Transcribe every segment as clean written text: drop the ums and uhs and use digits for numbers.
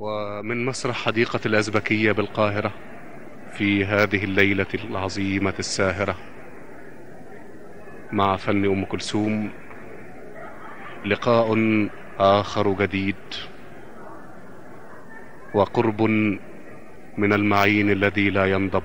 ومن مسرح حديقة الأزبكية بالقاهرة في هذه الليلة العظيمة الساهرة مع فن أم كلثوم لقاء آخر جديد وقرب من المعين الذي لا ينضب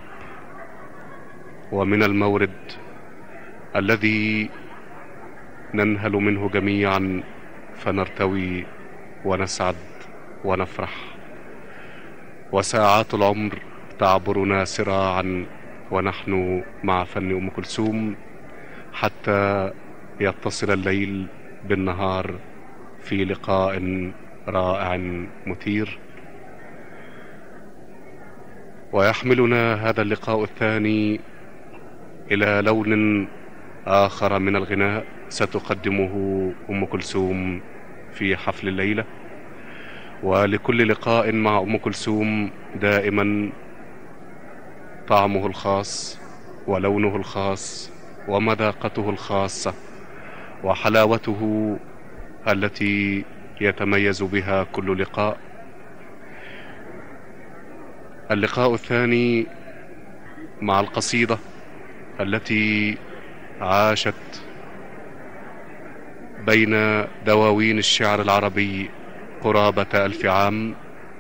ومن المورد الذي ننهل منه جميعا فنرتوي ونسعد ونفرح، وساعات العمر تعبرنا سراعا ونحن مع فن أم كلثوم حتى يتصل الليل بالنهار في لقاء رائع مثير. ويحملنا هذا اللقاء الثاني إلى لون آخر من الغناء ستقدمه أم كلثوم في حفل الليلة. ولكل لقاء مع أم كلثوم دائما طعمه الخاص ولونه الخاص ومذاقته الخاصة وحلاوته التي يتميز بها كل لقاء. اللقاء الثاني مع القصيدة التي عاشت بين دواوين الشعر العربي قرابة 1000 عام،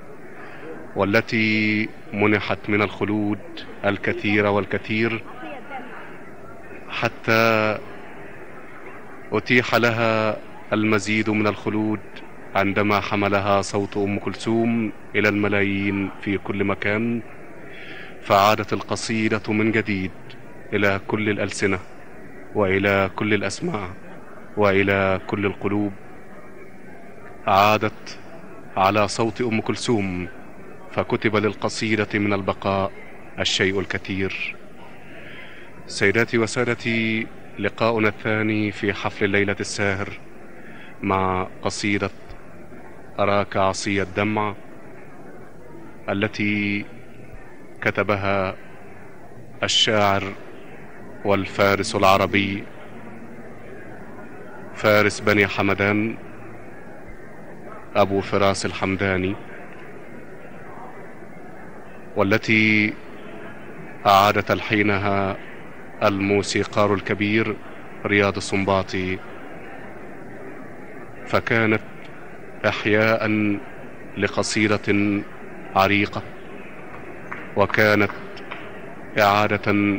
والتي منحت من الخلود الكثير والكثير حتى أتيح لها المزيد من الخلود عندما حملها صوت أم كلثوم إلى الملايين في كل مكان، فعادت القصيدة من جديد إلى كل الألسنة وإلى كل الأسماع وإلى كل القلوب. عادت على صوت أم كلثوم، فكتب للقصيدة من البقاء الشيء الكثير. سيداتي وسادتي، لقاؤنا الثاني في حفل الليلة الساهر مع قصيدة أراك عصي الدمع التي كتبها الشاعر والفارس العربي فارس بني حمدان أبو فراس الحمداني، والتي أعاد تلحينها الموسيقار الكبير رياض السنباطي، فكانت إحياء لقصيدة عريقة، وكانت إعادة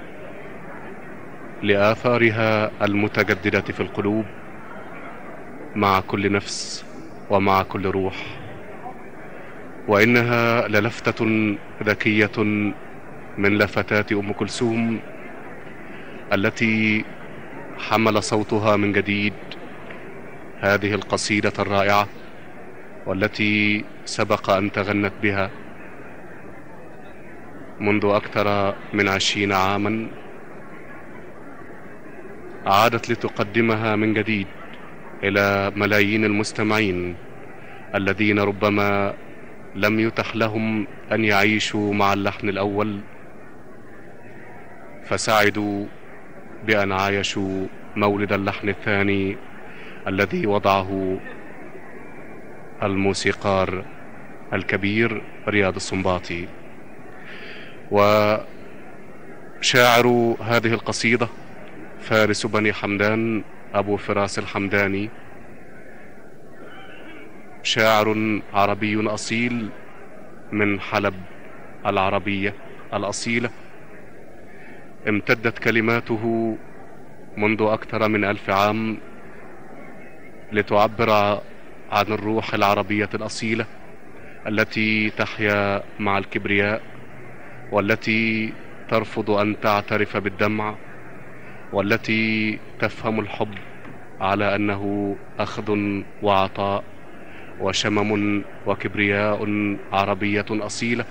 لآثارها المتجددة في القلوب مع كل نفس ومع كل روح. وإنها للفتة ذكية من لفتات أم كلثوم التي حمل صوتها من جديد هذه القصيدة الرائعة، والتي سبق أن تغنت بها منذ أكثر من 20 عاما. عادت لتقدمها من جديد إلى ملايين المستمعين الذين ربما لم يتح لهم أن يعيشوا مع اللحن الأول، فسعدوا بأن عايشوا مولد اللحن الثاني الذي وضعه الموسيقار الكبير رياض السنباطي. وشاعر هذه القصيدة فارس بني حمدان أبو فراس الحمداني، شاعر عربي أصيل من حلب العربية الأصيلة، امتدت كلماته منذ أكثر من 1000 عام لتعبر عن الروح العربية الأصيلة التي تحيا مع الكبرياء، والتي ترفض أن تعترف بالدمع، والتي تفهم الحب على أنه أخذ وعطاء وشمم وكبرياء عربية أصيلة.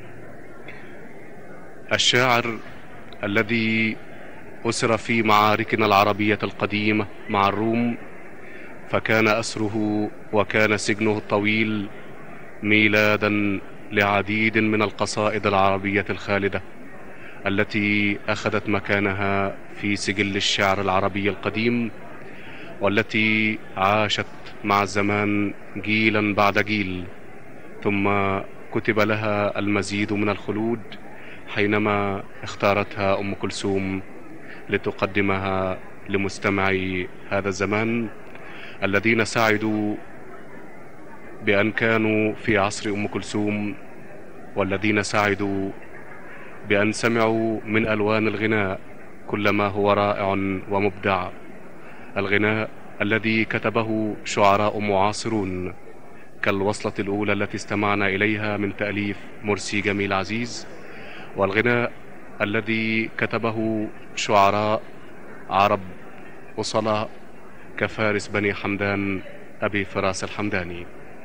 الشاعر الذي أسر في معاركنا العربية القديمة مع الروم، فكان أسره وكان سجنه الطويل ميلادا لعديد من القصائد العربية الخالدة التي أخذت مكانها في سجل الشعر العربي القديم، والتي عاشت مع الزمان جيلا بعد جيل، ثم كتب لها المزيد من الخلود حينما اختارتها أم كلثوم لتقدمها لمستمعي هذا الزمان الذين سعدوا بأن كانوا في عصر أم كلثوم، والذين سعدوا بأن سمعوا من ألوان الغناء كل ما هو رائع ومبدع، الغناء الذي كتبه شعراء معاصرون كالوصلة الأولى التي استمعنا إليها من تأليف مرسي جميل عزيز، والغناء الذي كتبه شعراء عرب وصلاء كفارس بني حمدان أبي فراس الحمداني.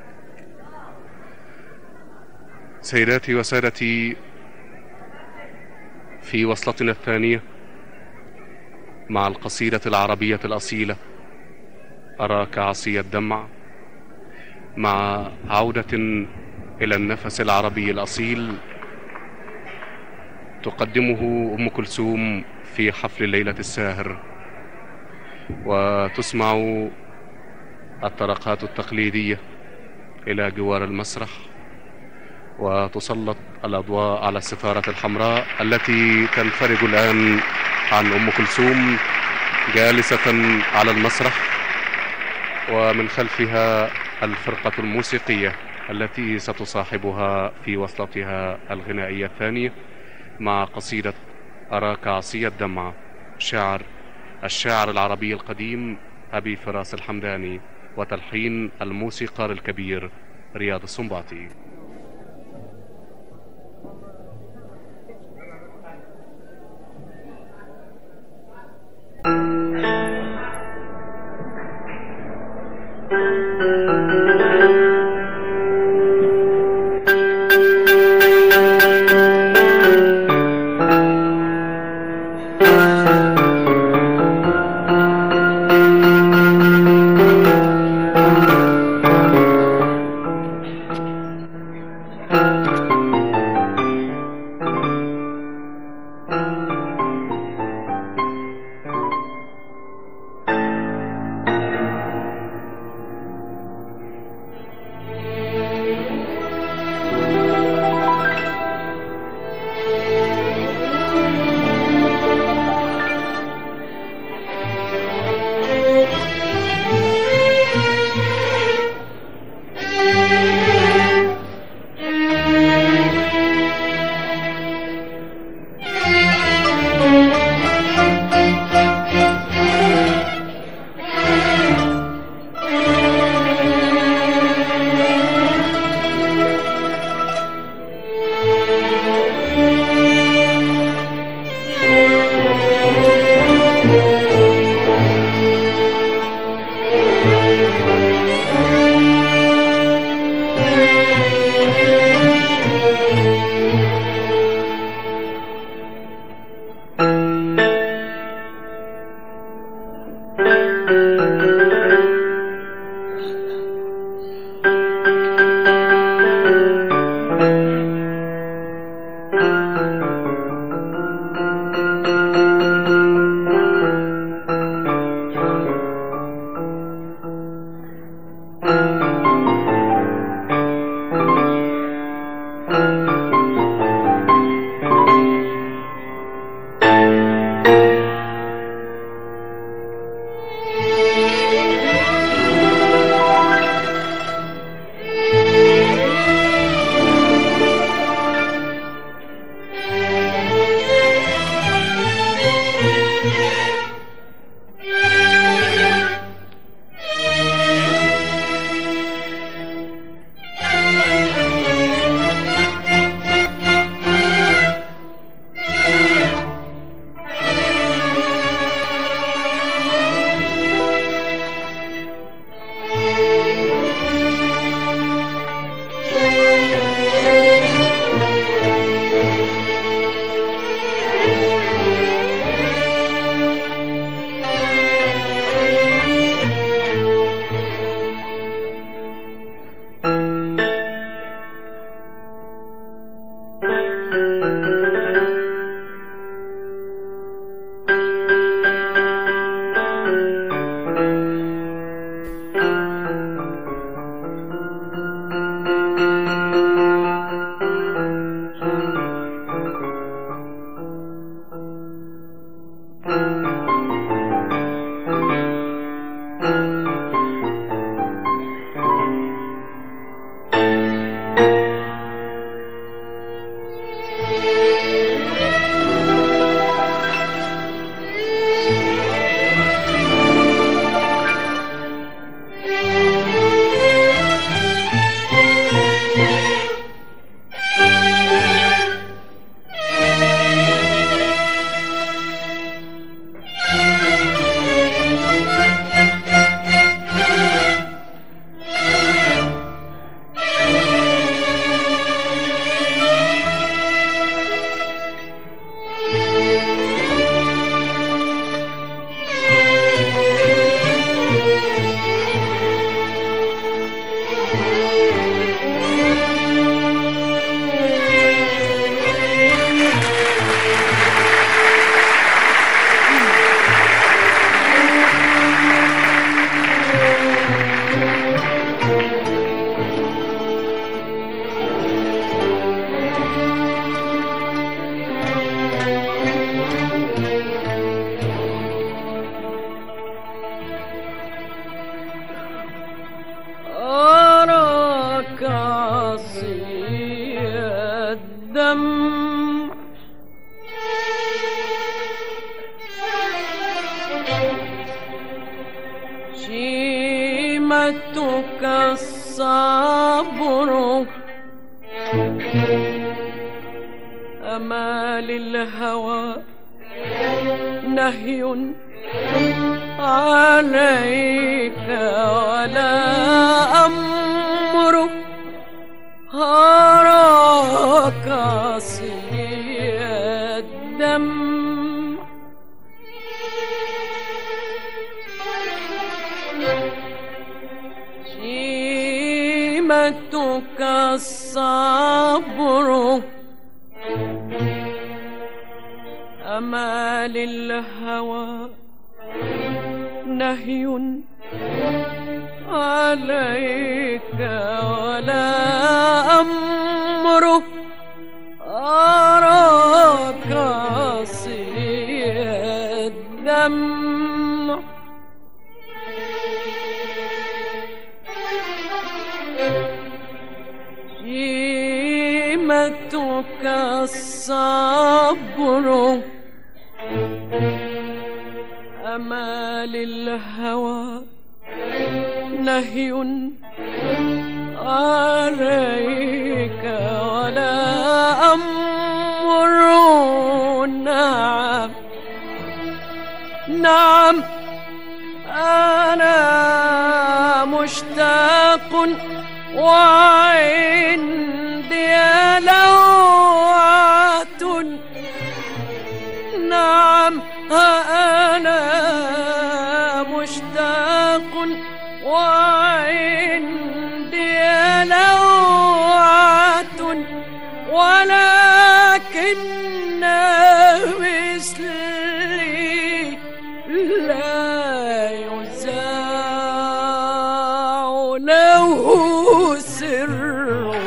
سيداتي وسادتي، في وصلتنا الثانية مع القصيدة العربية الأصيلة أراك عصي الدمع، مع عودة إلى النفس العربي الأصيل تقدمه أم كلثوم في حفل الليلة الساهر، وتسمع الطرقات التقليدية إلى جوار المسرح، وتسلط الأضواء على الستارة الحمراء التي تنفرج الآن عن أم كلثوم جالسة على المسرح، ومن خلفها الفرقة الموسيقية التي ستصاحبها في وصلتها الغنائية الثانية مع قصيدة أراك عصي الدمع، الشاعر العربي القديم أبي فراس الحمداني، وتلحين الموسيقار الكبير رياض السنباطي. الدمع شيمتك الصبر أمال الهوى نهي عليك ولا أمر أراك صي الدم شيمتك الصبر أمال الهوى نهي عليك ولا أمر أراك صي الدم شيمتك الصبر أمال الهوى نهي عليك ولا أمر نعم نعم أنا مشتاق وعندي لوعة نعم أنا مشتاق وعندي لوعة ولكن مثلي لا يزاع له سر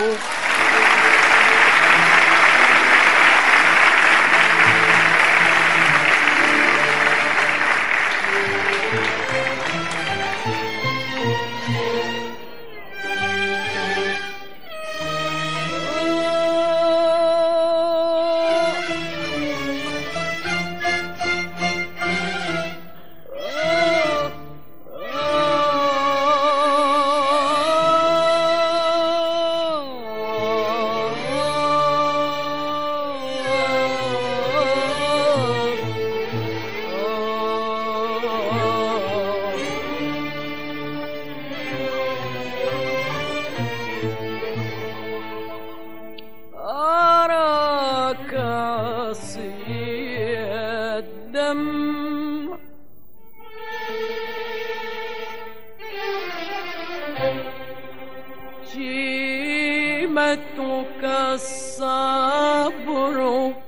شيمتك الصبر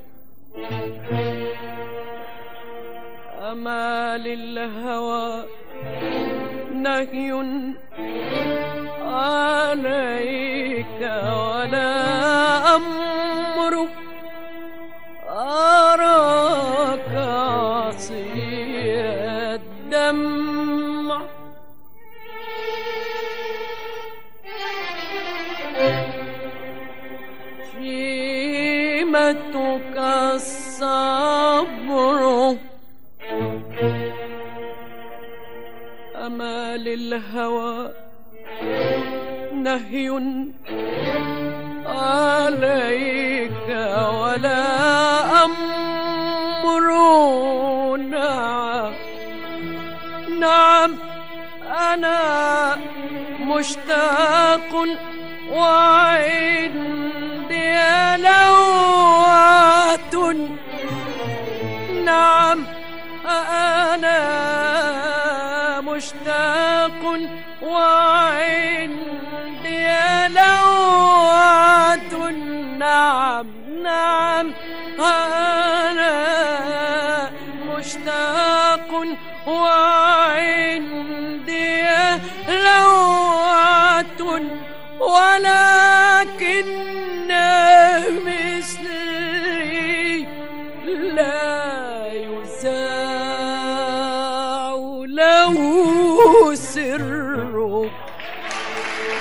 أمال الهوى نهي عليك ولا أمر أراك صي الدمع شيمتك الصبر أمال الهوى نهي عليك ولا أمر نعم نعم أنا مشتاق وعندي لوعة نعم أنا مشتاق وعندي لوعة نعم نعم أنا مشتاق وعندي لوعة ولكن مثلي لا يزاع له سر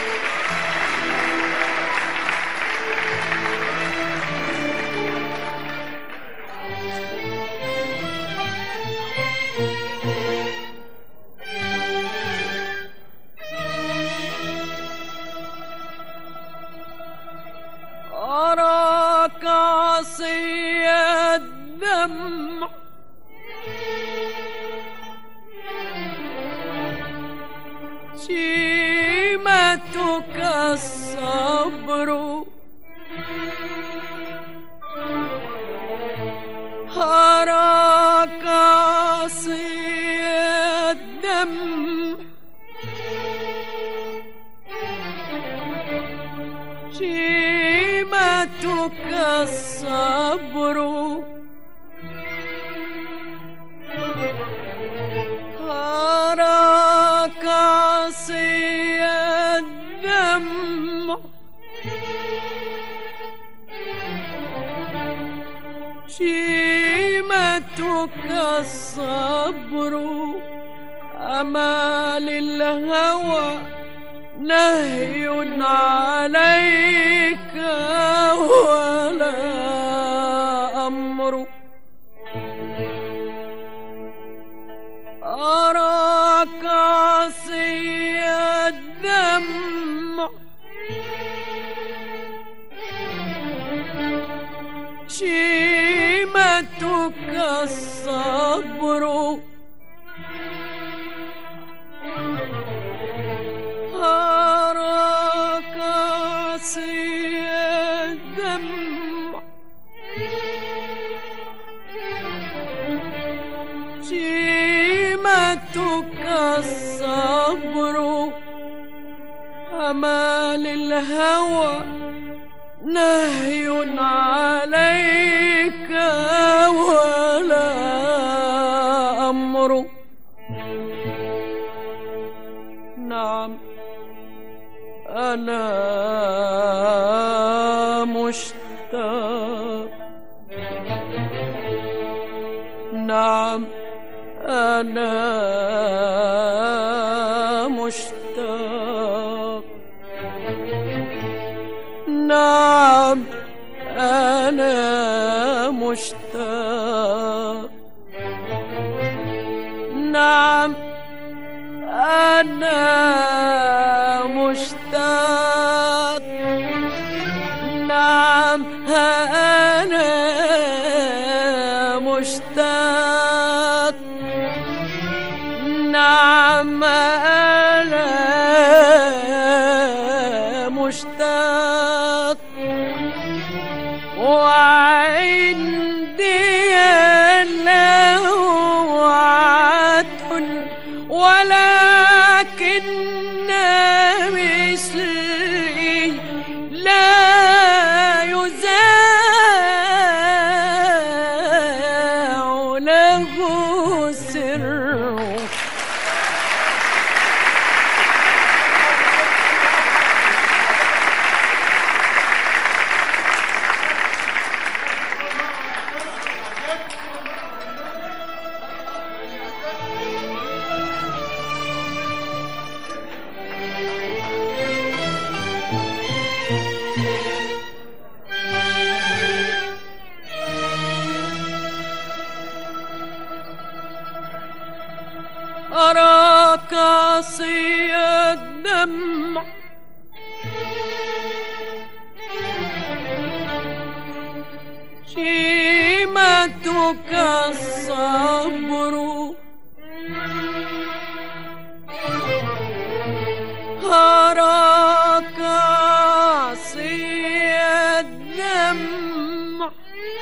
قاسي الدمع شيمتك الصبر أراك قاسي الدمع شيمتك الصبر أراك قاسي الدمع شيمتك الصبر أمال الهوى نهي عليك ولا أمر أراك قاسي الدمع شيمتك الصبر أراك قاسي الدمع شيمتك الصبر أمال الهوى نهي عليك ولا أمر نعم أنا مشتاق نعم أنا مشتاق نعم أنا مشتاق نعم أنا مشتاق نعم أنا مشتاق نعم أنا مشتاق وعندي لوعة ولكن مثلي لا يذاع له سر أراك قاسي الدمع شيمتك الصبر أراك قاسي الدمع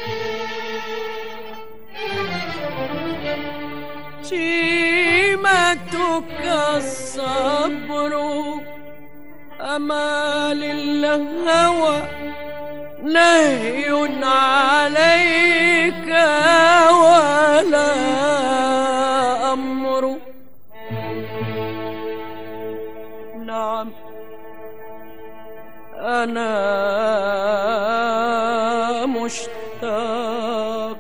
شيمتك الصبر أمال الهوى نهي عليك ولا أمر نعم أنا مشتاق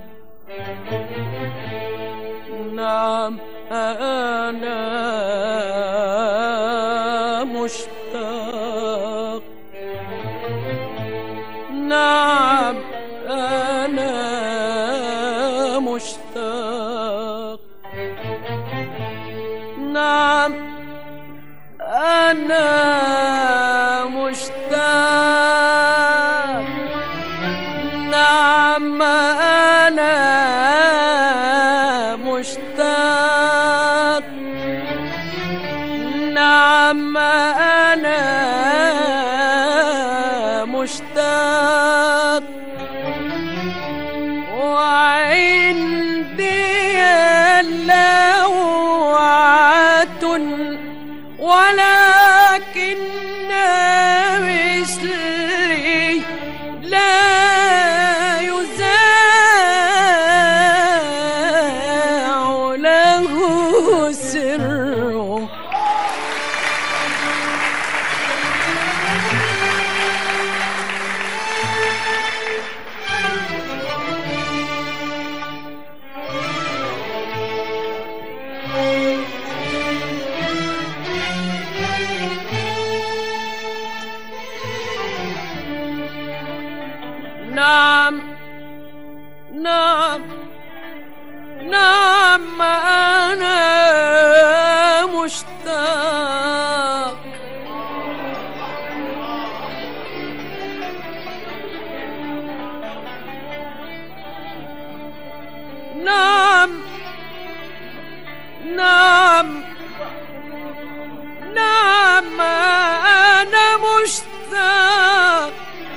نعم أنا مشتاق نعم أنا مشتاق نعم أنا مشتاق نعم نعم أنا مشتاق، نعم أنا مشتاق، وعندي لوعة ولكن مثلي لا يذاع له سر. نعم نعم نعم أنا مشتاق، نعم نعم نعم أنا مشتاق،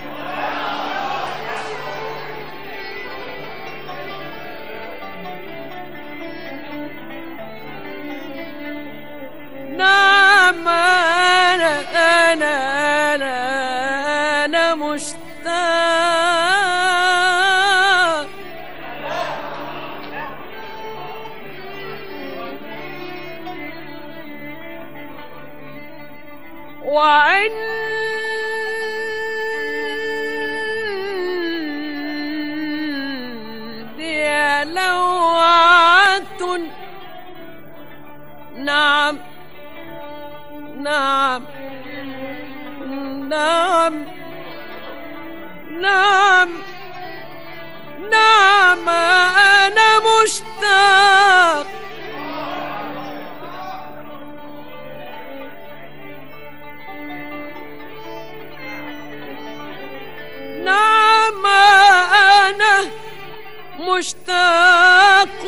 نعم أنا مشتاق، وعندي لوعة. نعم نعم نعم نعم نعم أنا مشتاق، نعم أنا مشتاق،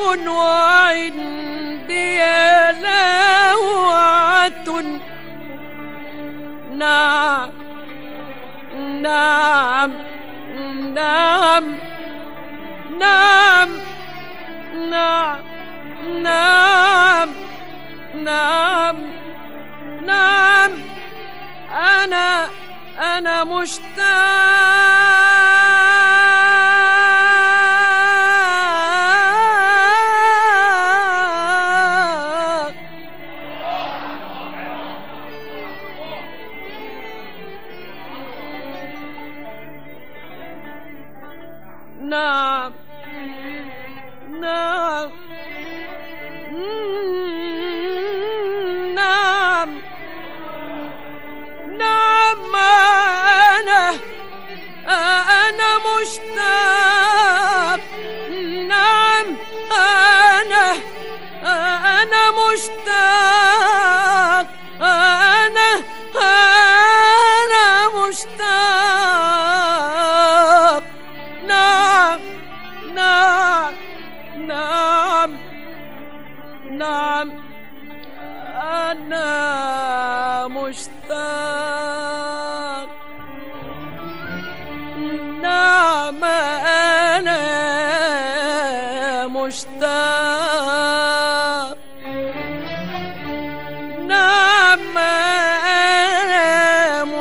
وعندي لوعة. نعم نعم نعم نعم نعم نعم نعم نعم أنا مشتاق، نعم نعم نعم نعم أنا مشتاق، نعم أنا مشتاق، أنا مشتاق، نعم نعم نعم نعم أنا مشتاق، نعم أنا مشتاق، نعم أنا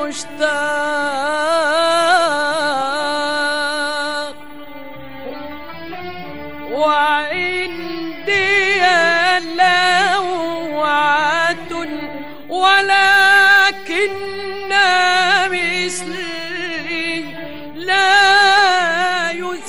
مشتاق، وعندي لوعة ولكن مثلي لا يذاع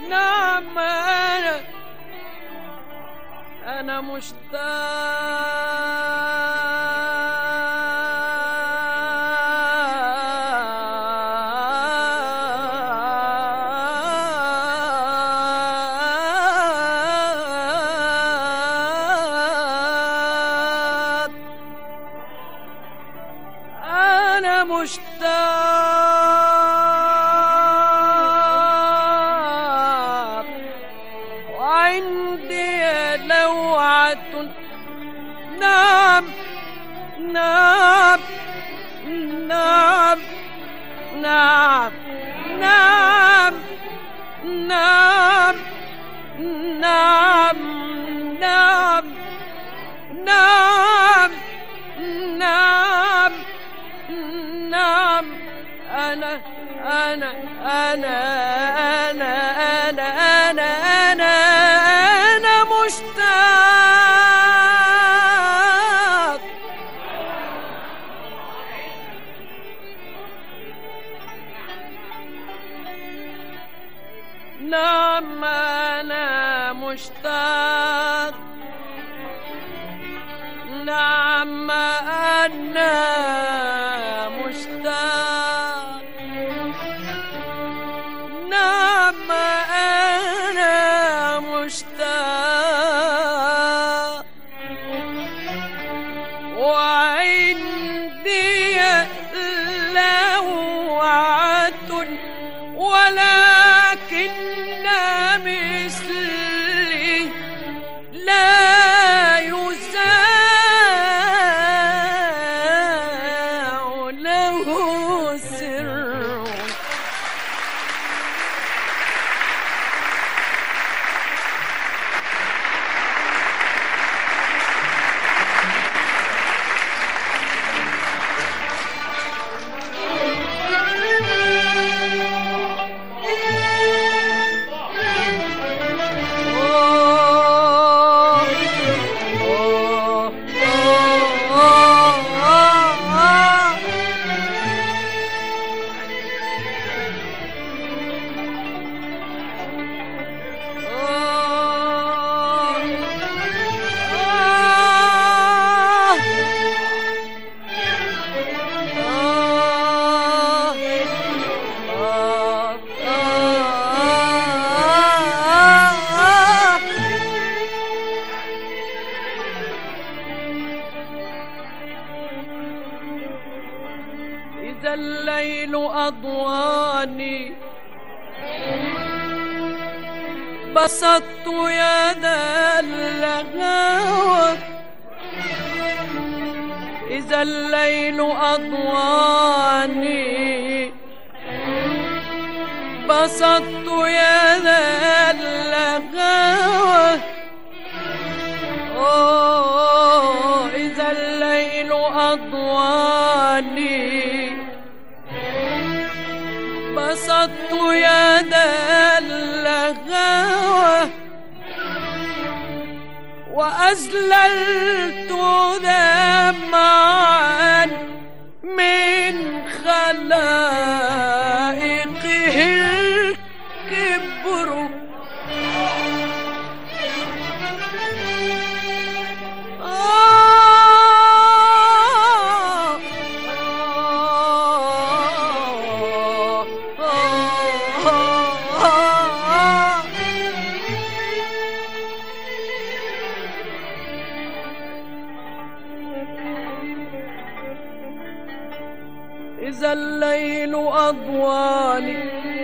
نعم أنا مشتاق وعندي لوعة. نعم نعم نعم نعم نعم نعم نعم نعم نعم نعم نعم أنا أنا أنا أنا أنا أنا أنا أنا مشتاق. نعم أنا مشتاق. نعم أنا مشتاق. نعم أنا مشتاق وعندي لوعة ولكن مثلي لا يزاع له سر. إذا الليل أضواني بسطت يد الهوى. إذا الليل أضواني بسطت يد الهوى. إذا الليل أضواني بسطت يد الهوى وأزللت دمعا من خلائقه الكبر. إذا الليل أضواني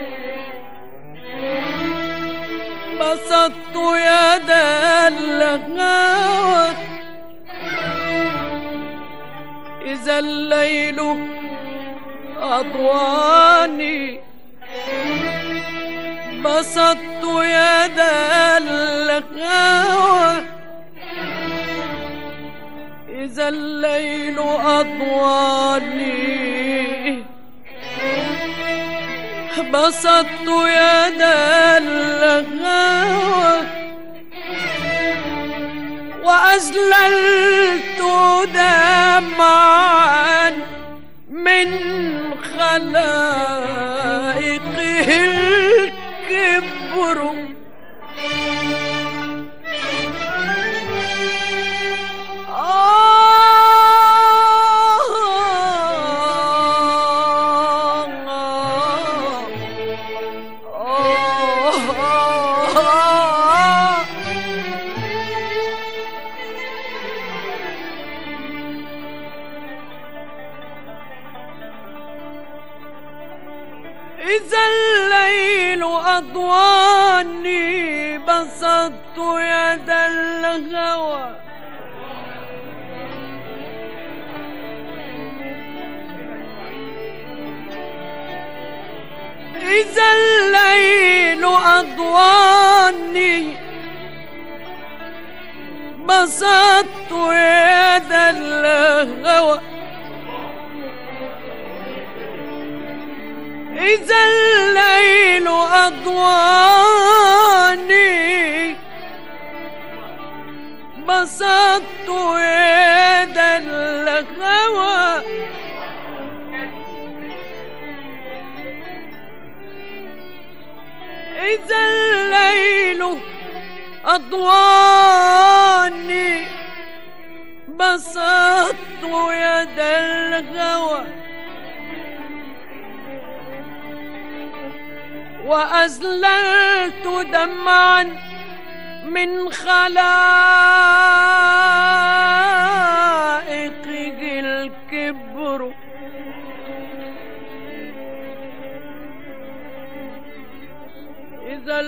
بسطت يد الهوى. إذا الليل أضواني بسطت يد الهوى. إذا الليل أضواني بسطت يد الهوى وأزللت دمعا من خلائقه الكبر. إذا الليل أضواني بسطت يد الهوى إذا الليل أضواني بسطت يد الهوى إذا الليل أضواني بسطت يد الهوى إذا الليل أضواني بسطت يد الهوى وأزللت دمعا من خلائقه الكبر إذا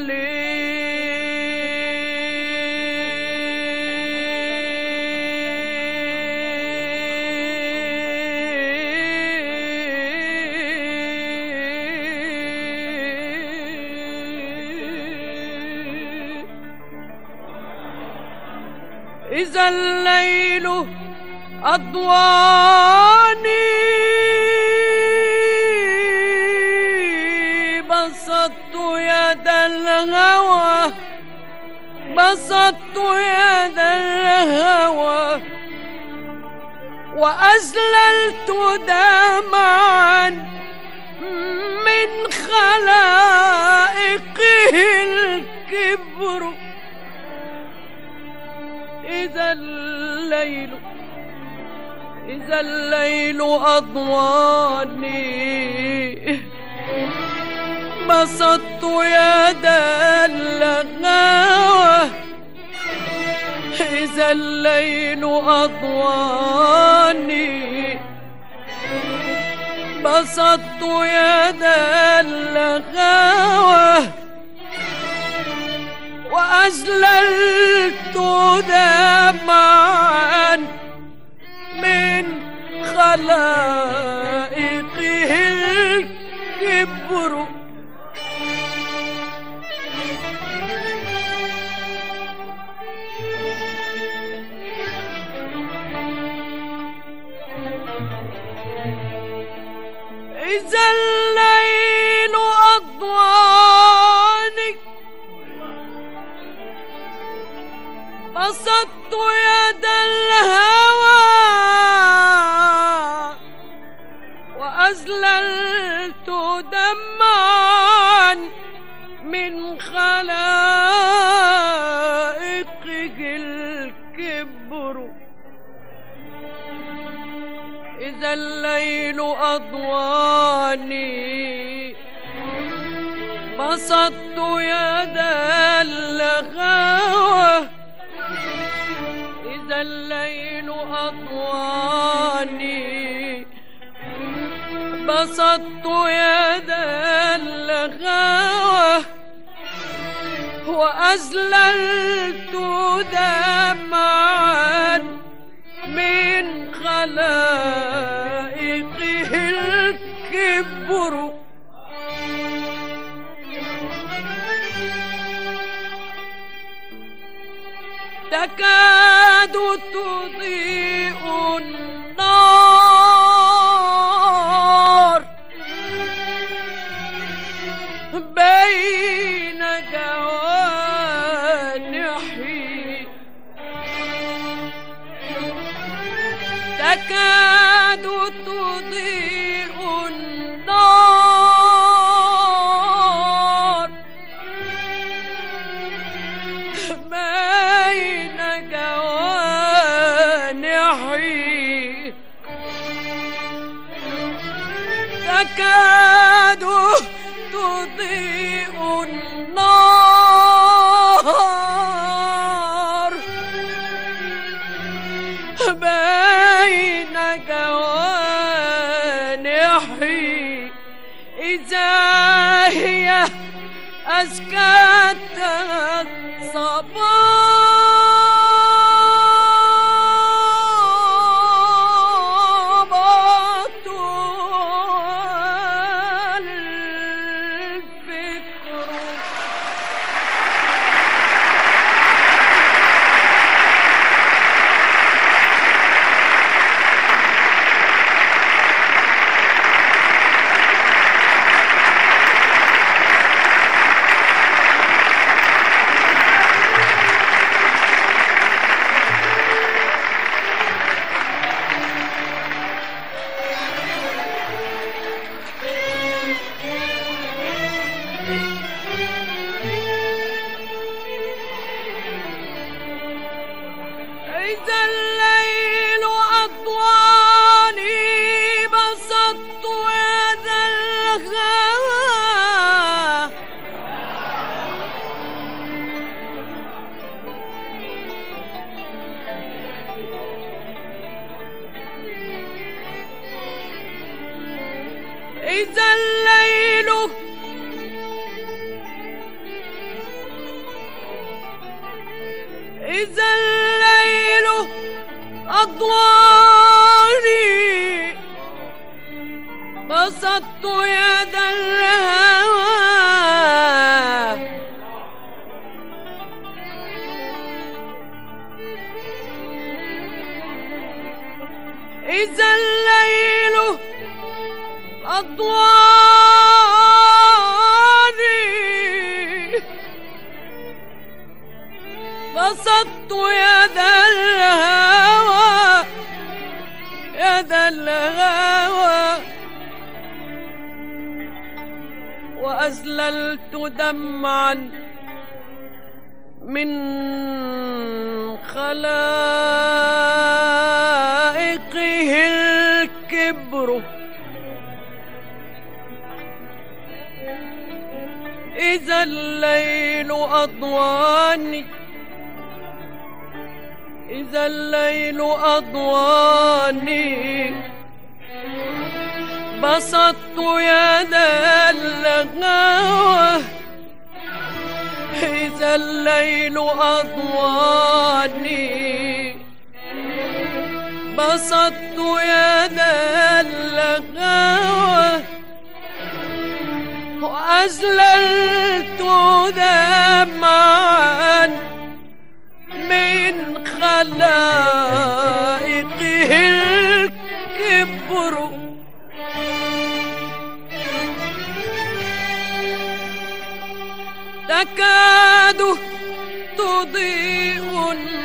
إذا الليل أضواني بسطت يد الهوى بسطت يد الهوى وأزللت دمعا من خلائقه الكبر إذا الليل أضواني بسطت يد الهوى إذا الليل أضواني بسطت يد الهوى وأزللت دمعا من خلائقه الكبر إذا الليل أضواني بسطت يد الهوى وأزللت دمعا من خلائقه الكبر إذا الليل أضواني بسطت يد الهوى إذا الليل أضواني بسطت يد الهوى وأزللت دمعا من خلائقه الكبر تكاد تضيء النار بين جوانحي تكاد تضيء النار بين جوانحي تكاد تضيء النار سكتت صبابة الفكر. إذا الليل أضواني بسطت يد الهوى. إذا الليل أضواني بسطت يد الهوى. إذا الليل أضواني بسطت يد الهوى، يد الهوى، وأزللت دمعا من خلائقه الكبر. إذا الليل أضواني، إذا الليل أضواني بسطت يد الهوى. إذا الليل أضواني بسطت يد الهوى، وأزللت دمعا من خلائقه الكبر. تكاد تضيء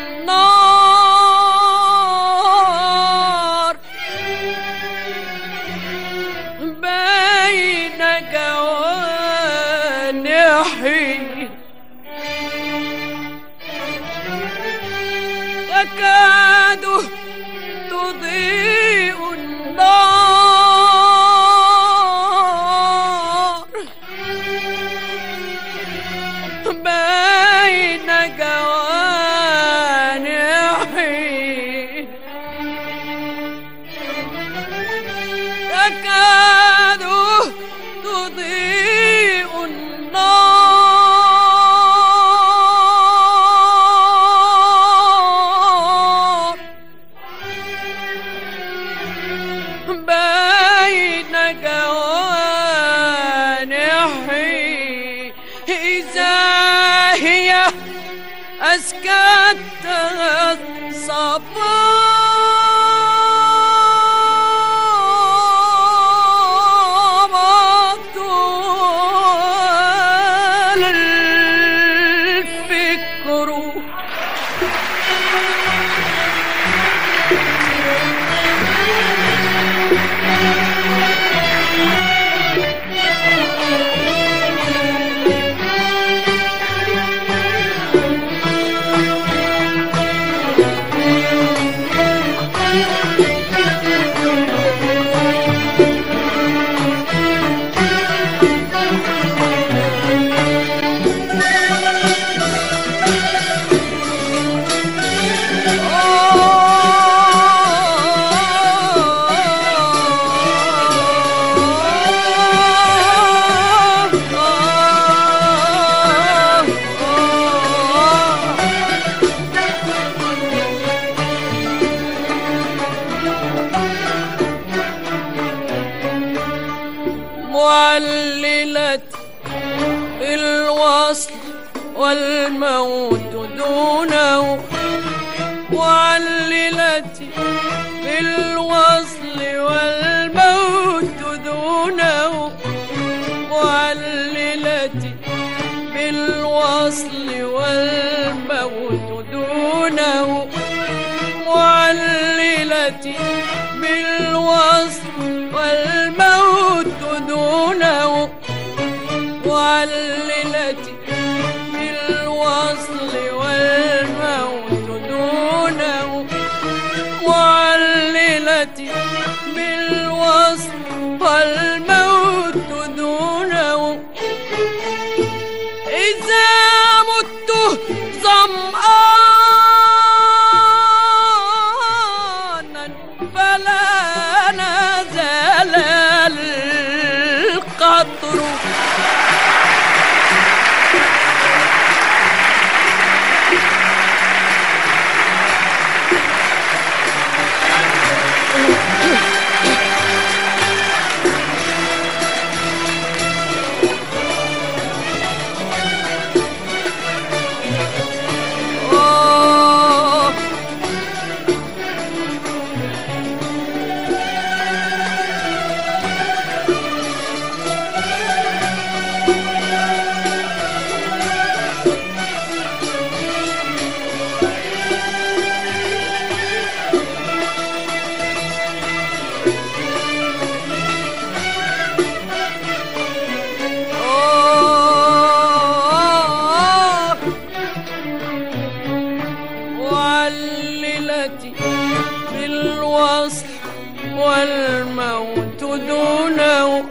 النار بين جوانحي. تكاد تضيء النار بين جوانحي. تكاد تضيء النار بين جوانحي. إذا هي أسكتت صبابة الفكر. والموت دونه، وعللتي بالوصل والموت دونه، وعللتي بالوصل والموت دونه، وعللتي بالوصل والموت دونه، وعللتي بالوصل والموت دونه، وعللتي بالوصل والموت دونه. إذا مت ظمآنا فلا نزال القطر. وعللتي بالوصل والموت دونه،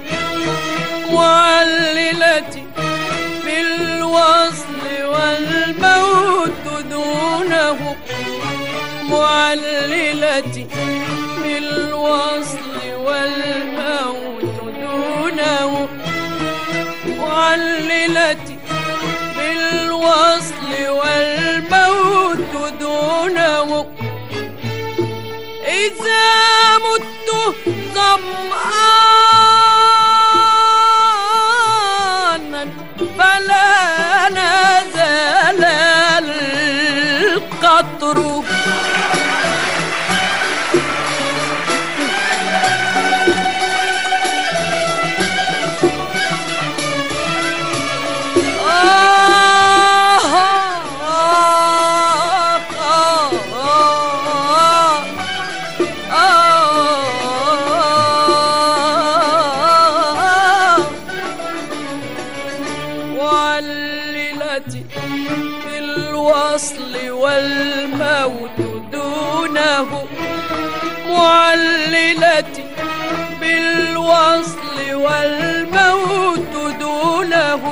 وعللتي بالوصل والموت دونه، وعللتي بالوصل والموت دونه، وعللتي بالوصل والموت دونه. إذا مت ظمآنا فلا نزال القطر. وعللتي بالوصل والموت دونه، معللتي بالوصل والموت دونه،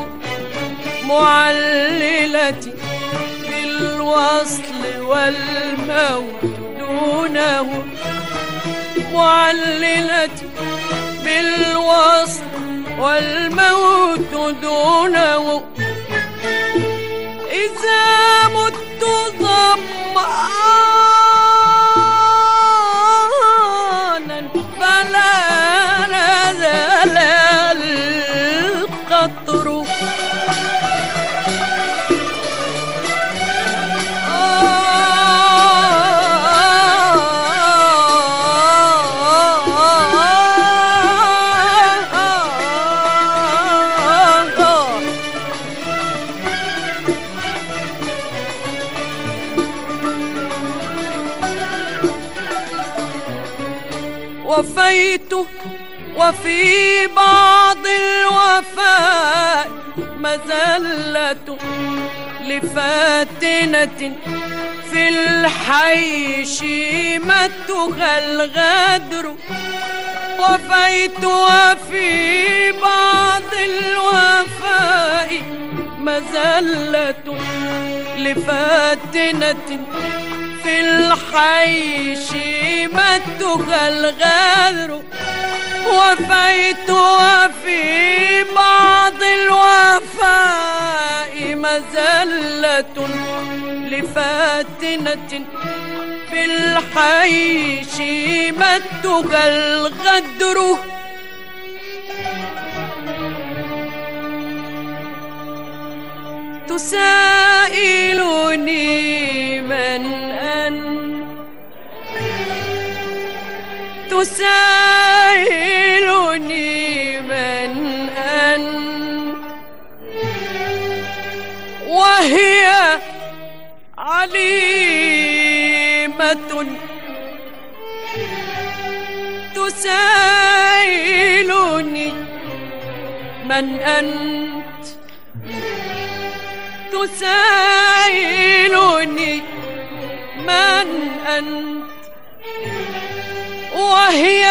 معللتي بالوصل والموت دونه، معللتي بالوصل والموت دونه. إذا مت ظمآنا فلا نزال القطر. وفيت وفي بعض الوفاء مزلة لفاتنة في الحي شيمتها الغدر. وفيت وفي بعض الوفاء مزلة لفاتنة في الحي شيمتها الغدر. وفيت وفي بعض الوفاء مزلة لفاتنة في الحي شيمتها الغدر. تسائلني من أنت تسائلني من أنت وهي عليمة تسائلني من أنت تسائلني من أنت وهي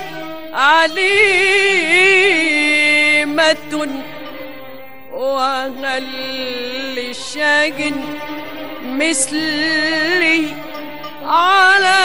عليمة وهل لشيء مثلي على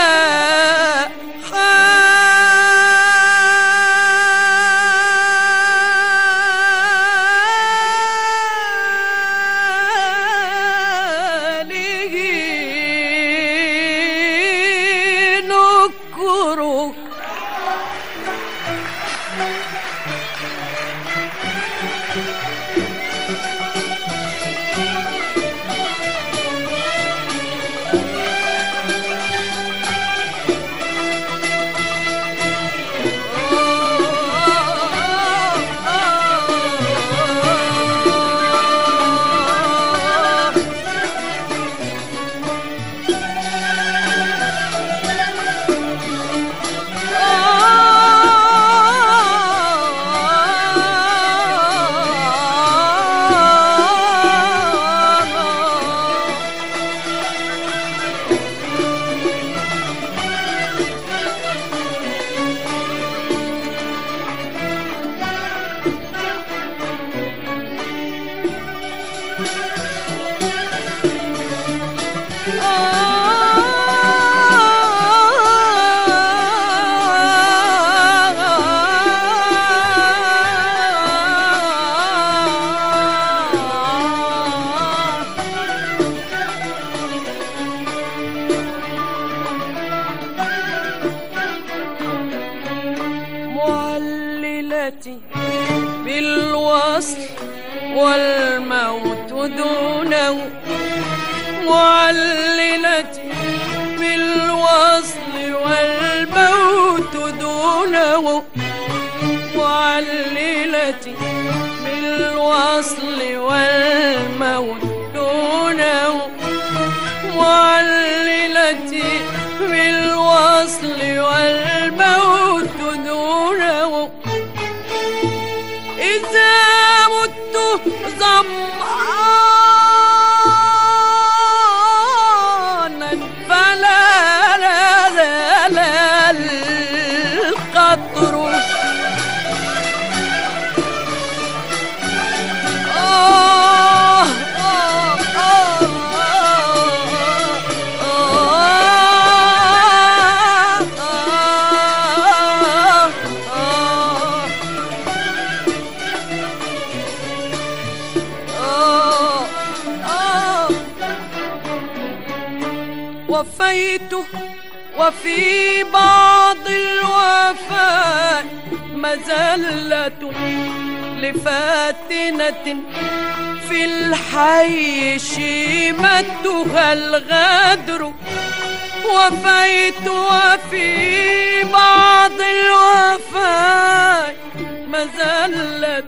بالوصل والموت دونه معللتي بالوصل والموت دونه معللتي بالوصل والموت دونه معللتي بالوصل والموت دونه إذا مت ظمآنا فلا القطر وفيت وفي بعض الوفاء مزلة لفاتنة في الحي شيمتها الغدر وفيت وفي بعض الوفاء مزلة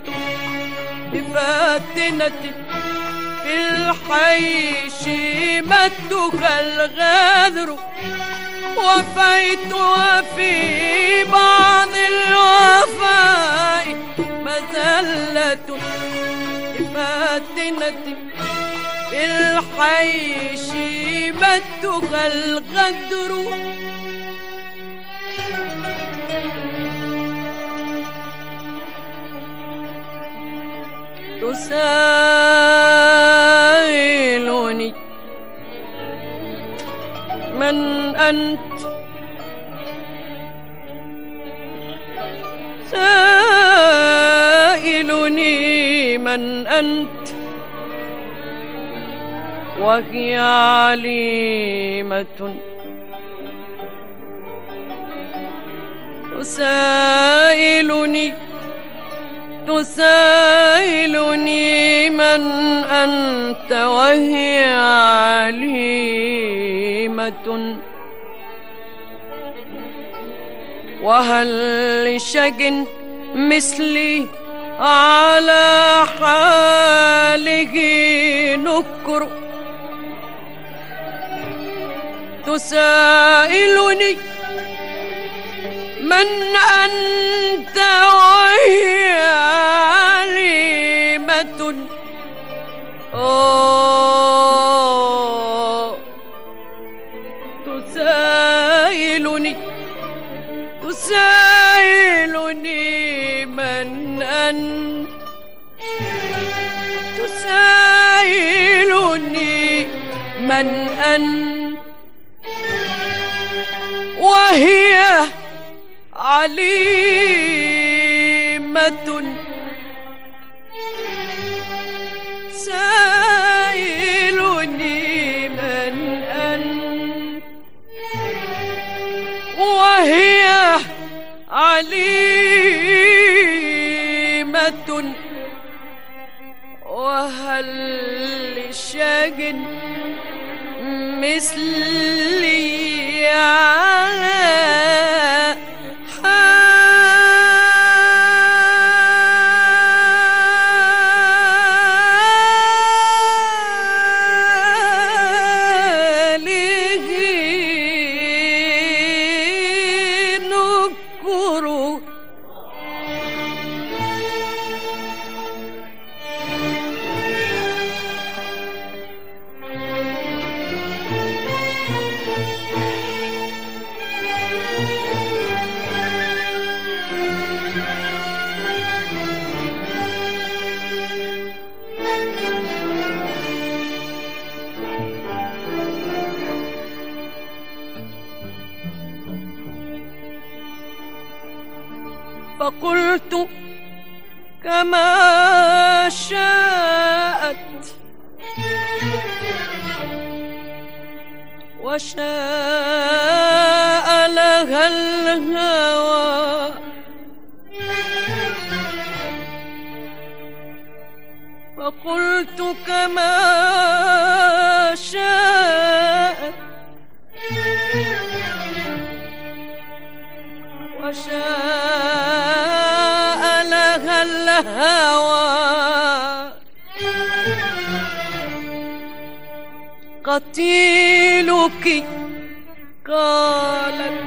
لفاتنة في الحي شيمتها الغدر وفيت وفي بعض الوفاء مزلة فاتنة في الحي شيمتها الغدر تسائلني من أنت سائلني من أنت وهي عليمة تسائلني تسائلني من أنت وهي عليمة، وهل لشج مثلي على حاله نكر؟ تسائلني من أنت وهي عليمة، تسائلني من أنت، تسائلني من أنت وهي عليمة، سائلني من أنت وهي عليمة، وهل لشج مثلي على فقلت كما شاءت وشاء لها الهوى، فقلت كما شاءت وشاء لها الهوى، قتيلك قالت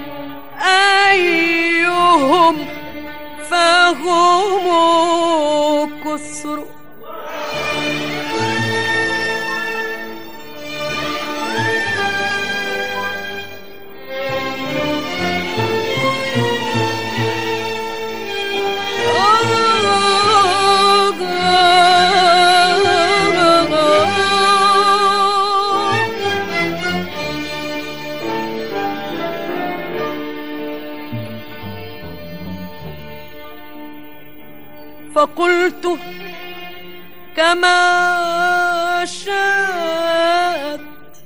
أيهم فهم كثر، فقلت كما شاءت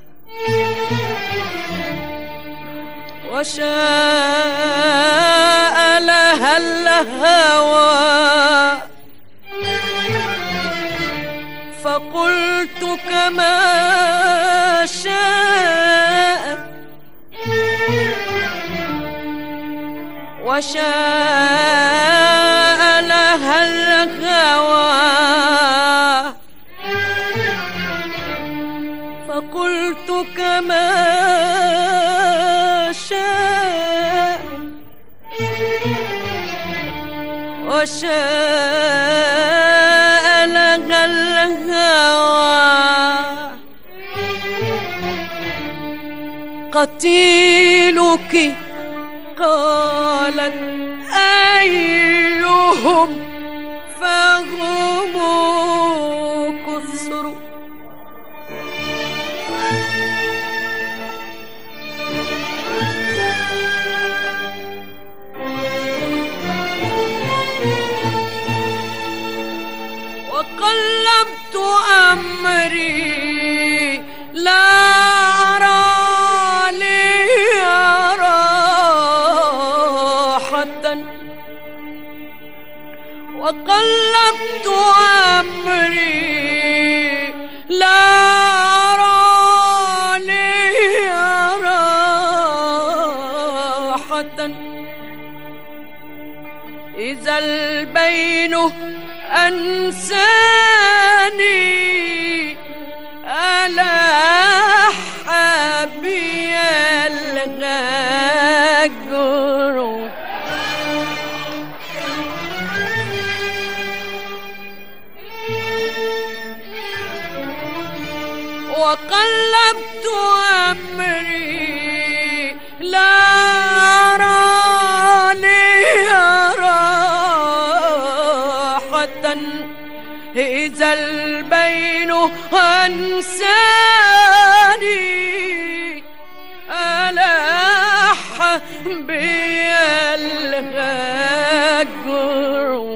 وشاء لها الهوى، فقلت كما شاءت وشاء لها الهوى، فقلت كما شاء وشاء لها الهوى، قتيلك قالت أيهم فهم كثر، وقلبت أمري لا أرى لي راحة، وقلبت أمري لا أرى لي راحة إذا البين أنساني ألاح بي الغجر وقلبت أمري لا أرى لي راحة إذا البين أنساني ألاح بي الغجر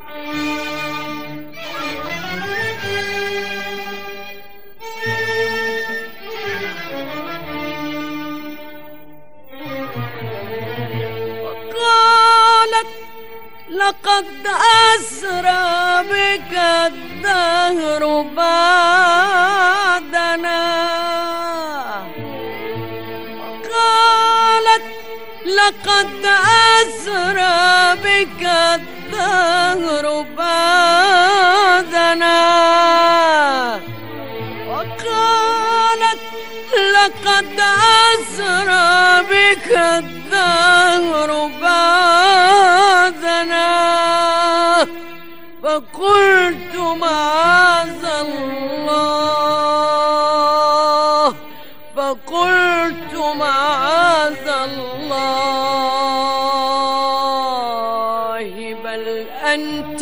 لقد أسرى بك الدهر بعدنا قالت لقد أسرى بك الدهر بعدنا وقالت لقد أسرى بك الدهر بعدنا فقلت معاذ الله فقلت معاذ الله بل أنت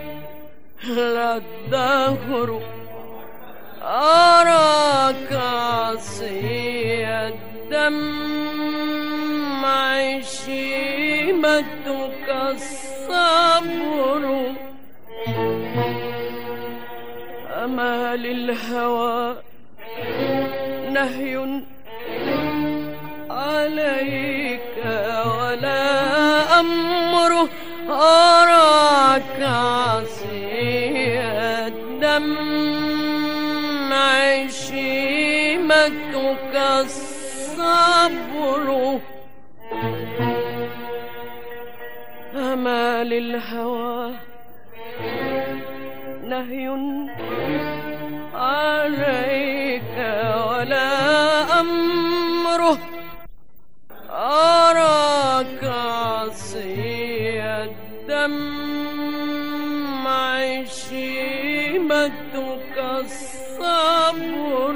للدهر أراك عصي الدمع شيمتك الصبر أما للهوى نهي عليك ولا أمر أراك عصي الدمع شيمتك الصبر أما للهوى نهي عليك ولا أمره أراك عصي الدمع شيمتك الصبر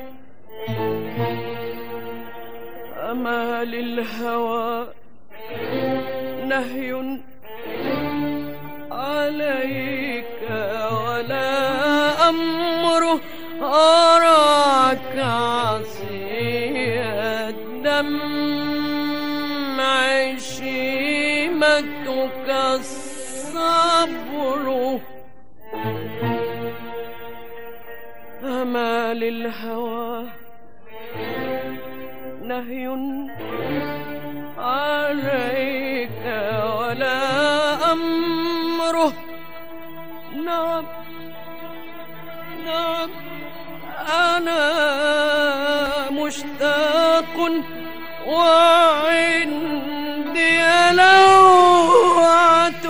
أما للهوى نهي عليك ولا أمره أراك عصي الدمع شيمتك الصبر أما للهوى نهي عليك ولا أمره نعم نعم أنا مشتاق وعندي لوعة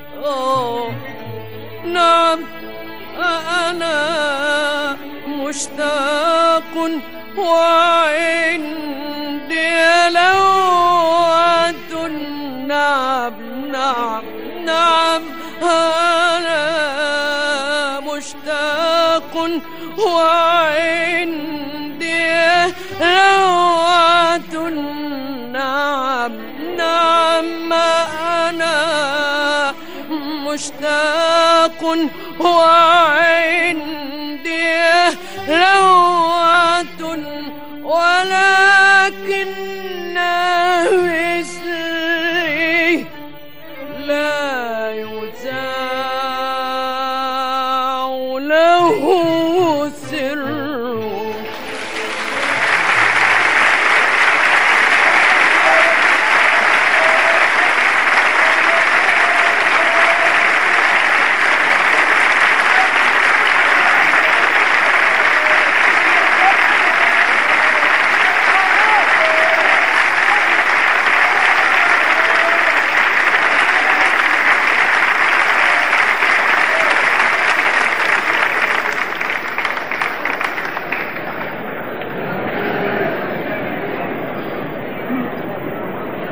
نعم أنا مشتاق وعندي لوعة نعم نعم نعم أنا مشتاق وعندي لوعة نعم نعم أنا مشتاق وعندي لوعة ولكن مثلي لا يذاع له سر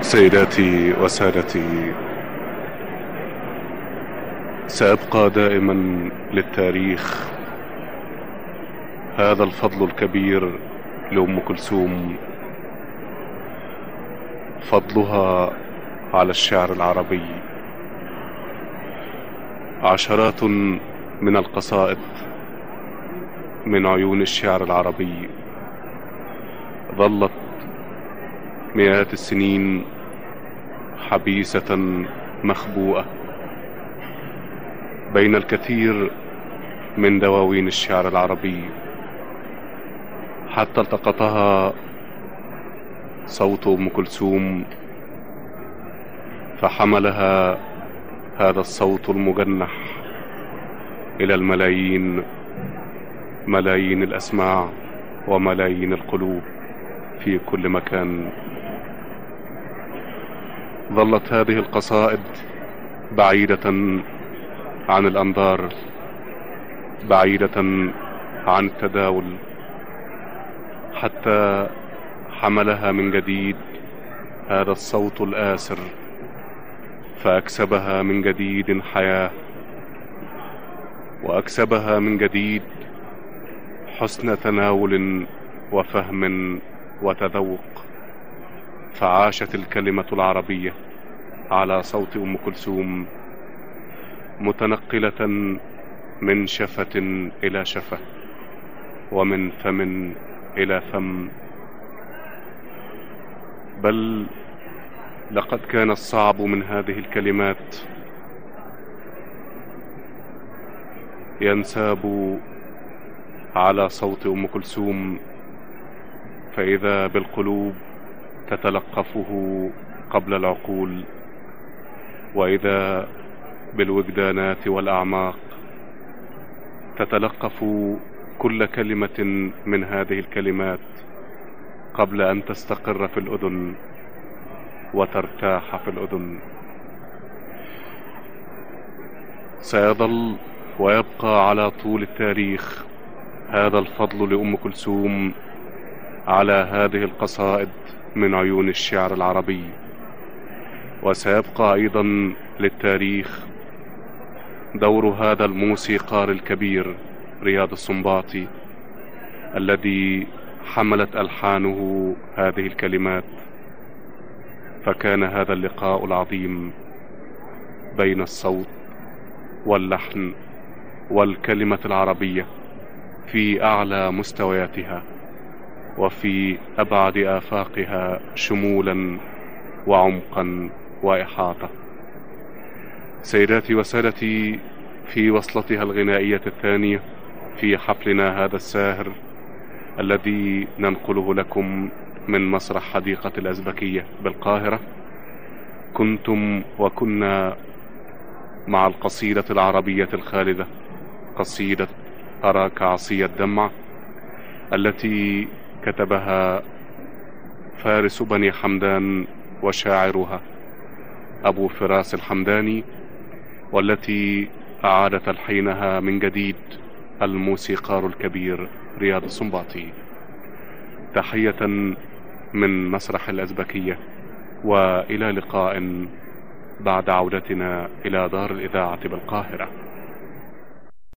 سيداتي وسادتي، سأبقى دائما للتاريخ هذا الفضل الكبير لأم كلثوم، فضلها على الشعر العربي. عشرات من القصائد من عيون الشعر العربي ظلت مئات السنين حبيسة مخبوءة بين الكثير من دواوين الشعر العربي، حتى التقطها صوت أم كلثوم فحملها هذا الصوت المجنح إلى الملايين، ملايين الأسماع وملايين القلوب في كل مكان. ظلت هذه القصائد بعيدة عن الأنظار، بعيدة عن التداول، حتى حملها من جديد هذا الصوت الآسر فأكسبها من جديد حياة، وأكسبها من جديد حسن تناول وفهم وتذوق، فعاشت الكلمة العربية على صوت أم كلثوم متنقلة من شفة إلى شفة ومن فم إلى فم. بل لقد كان الصعب من هذه الكلمات ينساب على صوت أم كلثوم، فإذا بالقلوب تتلقفه قبل العقول، وإذا بالوجدانات والأعماق تتلقف كل كلمة من هذه الكلمات قبل أن تستقر في الأذن وترتاح في الأذن. سيظل ويبقى على طول التاريخ هذا الفضل لأم كلثوم على هذه القصائد من عيون الشعر العربي، وسيبقى أيضا للتاريخ دور هذا الموسيقار الكبير رياض السنباطي الذي حملت ألحانه هذه الكلمات. فكان هذا اللقاء العظيم بين الصوت واللحن والكلمة العربية في أعلى مستوياتها وفي أبعد آفاقها شمولا وعمقا وإحاطة. سيداتي وسادتي، في وصلتها الغنائية الثانية في حفلنا هذا الساهر الذي ننقله لكم من مسرح حديقة الأزبكية بالقاهرة، كنتم وكنا مع القصيدة العربية الخالدة، قصيدة أراك عصي الدمع، التي كتبها فارس بني حمدان وشاعرها أبو فراس الحمداني، والتي أعاد تلحينها من جديد الموسيقار الكبير رياض السنباطي. تحية من مسرح الأزبكية، وإلى لقاء بعد عودتنا إلى دار الإذاعة بالقاهرة.